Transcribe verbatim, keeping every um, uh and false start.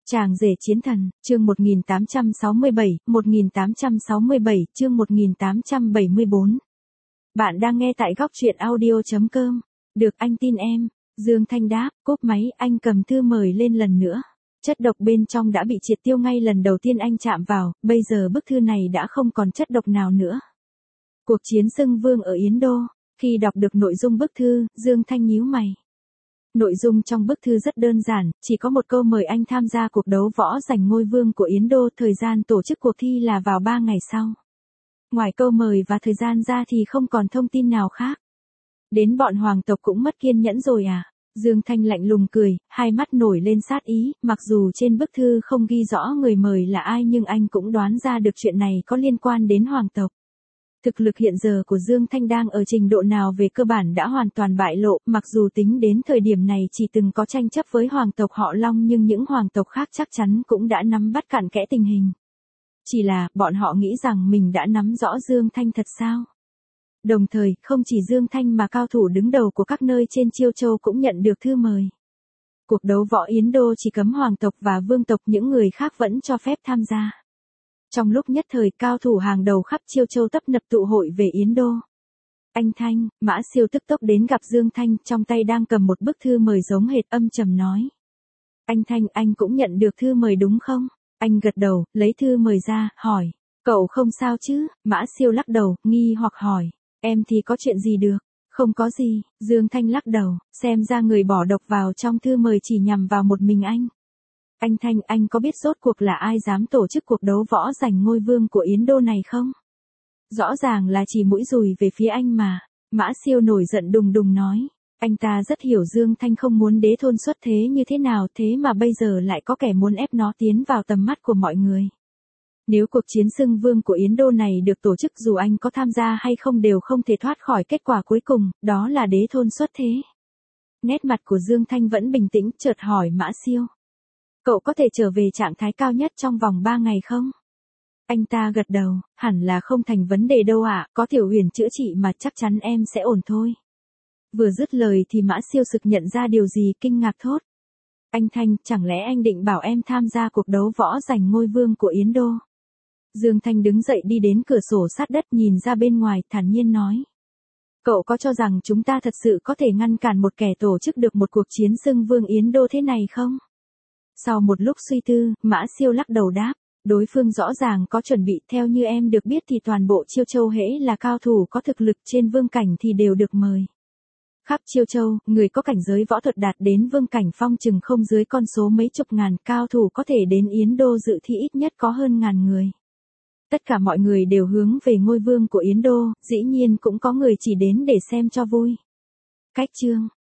Chàng rể chiến thần, chương một nghìn tám trăm sáu mươi bảy, một nghìn tám trăm sáu mươi bảy, chương một nghìn tám trăm bảy mươi bốn. Bạn đang nghe tại góc truyện audio chấm com. Được anh tin em. Dương Thanh đáp, cúp máy, anh cầm thư mời lên lần nữa. Chất độc bên trong đã bị triệt tiêu ngay lần đầu tiên anh chạm vào, bây giờ bức thư này đã không còn chất độc nào nữa. Cuộc chiến xưng vương ở Yến Đô. Khi đọc được nội dung bức thư, Dương Thanh nhíu mày. Nội dung trong bức thư rất đơn giản, chỉ có một câu mời anh tham gia cuộc đấu võ giành ngôi vương của Yến Đô, thời gian tổ chức cuộc thi là vào ba ngày sau. Ngoài câu mời và thời gian ra thì không còn thông tin nào khác. Đến bọn hoàng tộc cũng mất kiên nhẫn rồi à? Dương Thanh lạnh lùng cười, hai mắt nổi lên sát ý, mặc dù trên bức thư không ghi rõ người mời là ai nhưng anh cũng đoán ra được chuyện này có liên quan đến hoàng tộc. Thực lực hiện giờ của Dương Thanh đang ở trình độ nào về cơ bản đã hoàn toàn bại lộ, mặc dù tính đến thời điểm này chỉ từng có tranh chấp với hoàng tộc họ Long nhưng những hoàng tộc khác chắc chắn cũng đã nắm bắt cặn kẽ tình hình. Chỉ là, bọn họ nghĩ rằng mình đã nắm rõ Dương Thanh thật sao? Đồng thời, không chỉ Dương Thanh mà cao thủ đứng đầu của các nơi trên Chiêu Châu cũng nhận được thư mời. Cuộc đấu võ Yến Đô chỉ cấm hoàng tộc và vương tộc, những người khác vẫn cho phép tham gia. Trong lúc nhất thời, cao thủ hàng đầu khắp Chiêu Châu tấp nập tụ hội về Yến Đô. Anh Thanh, Mã Siêu tức tốc đến gặp Dương Thanh, trong tay đang cầm một bức thư mời giống hệt, âm trầm nói. Anh Thanh, anh cũng nhận được thư mời đúng không? Anh gật đầu, lấy thư mời ra, hỏi. Cậu không sao chứ? Mã Siêu lắc đầu, nghi hoặc hỏi. Em thì có chuyện gì được? Không có gì, Dương Thanh lắc đầu, xem ra người bỏ độc vào trong thư mời chỉ nhằm vào một mình anh. Anh Thanh, anh có biết rốt cuộc là ai dám tổ chức cuộc đấu võ giành ngôi vương của Yến Đô này không? Rõ ràng là chỉ mũi dùi về phía anh mà. Mã Siêu nổi giận đùng đùng nói. Anh ta rất hiểu Dương Thanh không muốn đế thôn xuất thế như thế nào, thế mà bây giờ lại có kẻ muốn ép nó tiến vào tầm mắt của mọi người. Nếu cuộc chiến xưng vương của Yến Đô này được tổ chức, dù anh có tham gia hay không đều không thể thoát khỏi kết quả cuối cùng, đó là đế thôn xuất thế. Nét mặt của Dương Thanh vẫn bình tĩnh, chợt hỏi Mã Siêu. Cậu có thể trở về trạng thái cao nhất trong vòng ba ngày không? Anh ta gật đầu, hẳn là không thành vấn đề đâu ạ, à, có Tiểu Huyền chữa trị mà chắc chắn em sẽ ổn thôi. Vừa dứt lời thì Mã Siêu sực nhận ra điều gì, kinh ngạc thốt. Anh Thanh, chẳng lẽ anh định bảo em tham gia cuộc đấu võ giành ngôi vương của Yến Đô? Dương Thanh đứng dậy đi đến cửa sổ sát đất nhìn ra bên ngoài, thản nhiên nói. Cậu có cho rằng chúng ta thật sự có thể ngăn cản một kẻ tổ chức được một cuộc chiến xưng vương Yến Đô thế này không? Sau một lúc suy tư, Mã Siêu lắc đầu đáp, đối phương rõ ràng có chuẩn bị, theo như em được biết thì toàn bộ Chiêu Châu hễ là cao thủ có thực lực trên vương cảnh thì đều được mời. Khắp Chiêu Châu, người có cảnh giới võ thuật đạt đến vương cảnh phong chừng không dưới con số mấy chục ngàn, cao thủ có thể đến Yến Đô dự thi ít nhất có hơn ngàn người. Tất cả mọi người đều hướng về ngôi vương của Yến Đô, dĩ nhiên cũng có người chỉ đến để xem cho vui. Cách chương